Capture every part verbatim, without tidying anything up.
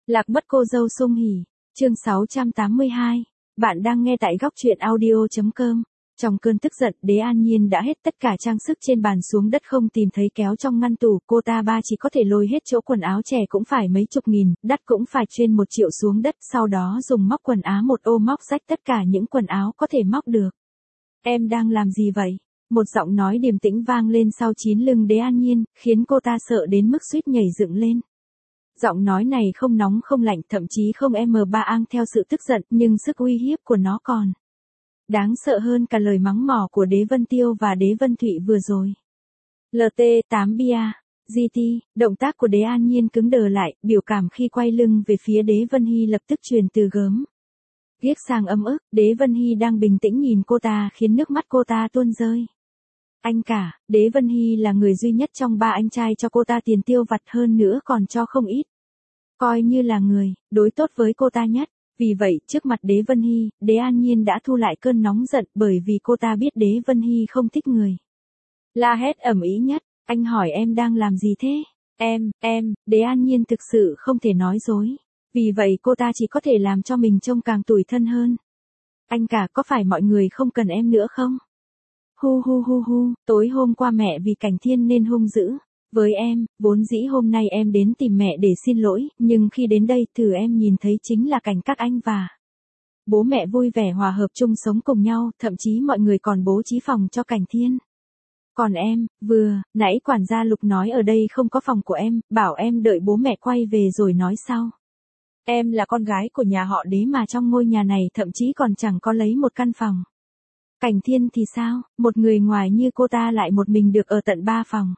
Lạc mất cô dâu Sung Hỉ, chương sáu trăm tám mươi hai. Bạn đang nghe tại góc truyện audio chấm com. Trong cơn tức giận, Đế An Nhiên đã hết tất cả trang sức trên bàn xuống đất không tìm thấy kéo trong ngăn tủ, cô ta ba chỉ có thể lôi hết chỗ quần áo trẻ cũng phải mấy chục nghìn, đắt cũng phải trên một triệu xuống đất, sau đó dùng móc quần áo một ô móc rách tất cả những quần áo có thể móc được. Em đang làm gì vậy? Một giọng nói điềm tĩnh vang lên sau chín lưng Đế An Nhiên, khiến cô ta sợ đến mức suýt nhảy dựng lên. Giọng nói này không nóng không lạnh, thậm chí không em ba ang theo sự tức giận, nhưng sức uy hiếp của nó còn đáng sợ hơn cả lời mắng mỏ của Đế Vân Tiêu và Đế Vân Thụy vừa rồi. lờ tê tám bia, giê tê, động tác của Đế An Nhiên cứng đờ lại, biểu cảm khi quay lưng về phía Đế Vân Hy lập tức truyền từ gớm ghiếc sang ấm ức. Đế Vân Hy đang bình tĩnh nhìn cô ta khiến nước mắt cô ta tuôn rơi. Anh cả, Đế Vân Hy là người duy nhất trong ba anh trai cho cô ta tiền tiêu vặt, hơn nữa còn cho không ít. Coi như là người đối tốt với cô ta nhất. Vì vậy, trước mặt Đế Vân Hy, Đế An Nhiên đã thu lại cơn nóng giận, bởi vì cô ta biết Đế Vân Hy không thích người la hét ầm ĩ nhất. Anh hỏi em đang làm gì thế? Em, em, Đế An Nhiên thực sự không thể nói dối. Vì vậy cô ta chỉ có thể làm cho mình trông càng tủi thân hơn. Anh cả, có phải mọi người không cần em nữa không? Hu hu hu hu, tối hôm qua mẹ vì Cảnh Thiên nên hung dữ với em, vốn dĩ hôm nay em đến tìm mẹ để xin lỗi, nhưng khi đến đây, thử em nhìn thấy chính là cảnh các anh và bố mẹ vui vẻ hòa hợp chung sống cùng nhau, thậm chí mọi người còn bố trí phòng cho Cảnh Thiên. Còn em, vừa nãy quản gia Lục nói ở đây không có phòng của em, bảo em đợi bố mẹ quay về rồi nói sau. Em là con gái của nhà họ Đế mà trong ngôi nhà này thậm chí còn chẳng có lấy một căn phòng. Cảnh Thiên thì sao, một người ngoài như cô ta lại một mình được ở tận ba phòng.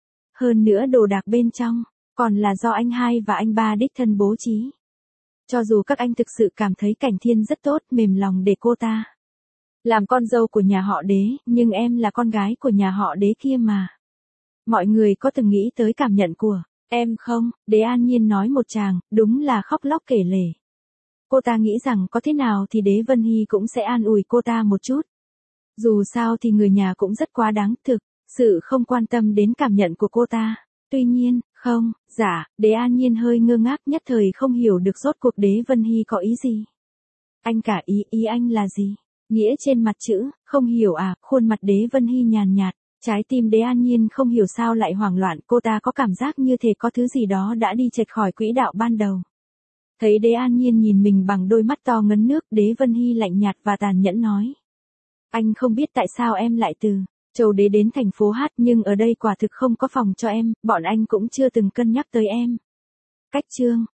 Hơn nữa đồ đạc bên trong, còn là do anh hai và anh ba đích thân bố trí. Cho dù các anh thực sự cảm thấy Cảnh Thiên rất tốt, mềm lòng để cô ta làm con dâu của nhà họ Đế, nhưng em là con gái của nhà họ Đế kia mà. Mọi người có từng nghĩ tới cảm nhận của em không? Đế An Nhiên nói một tràng, đúng là khóc lóc kể lể. Cô ta nghĩ rằng có thế nào thì Đế Vân Hy cũng sẽ an ủi cô ta một chút. Dù sao thì người nhà cũng rất quá đáng, thực sự không quan tâm đến cảm nhận của cô ta. Tuy nhiên, không, dạ, Đế An Nhiên hơi ngơ ngác, nhất thời không hiểu được rốt cuộc Đế Vân Hy có ý gì. Anh cả, ý, ý anh là gì? Nghĩa trên mặt chữ, không hiểu à? Khuôn mặt Đế Vân Hy nhàn nhạt, trái tim Đế An Nhiên không hiểu sao lại hoảng loạn, cô ta có cảm giác như thể có thứ gì đó đã đi chệch khỏi quỹ đạo ban đầu. Thấy Đế An Nhiên nhìn mình bằng đôi mắt to ngấn nước, Đế Vân Hy lạnh nhạt và tàn nhẫn nói. Anh không biết tại sao em lại từ Châu Đế đến thành phố Hát, nhưng ở đây quả thực không có phòng cho em, bọn anh cũng chưa từng cân nhắc tới em. Cách chương,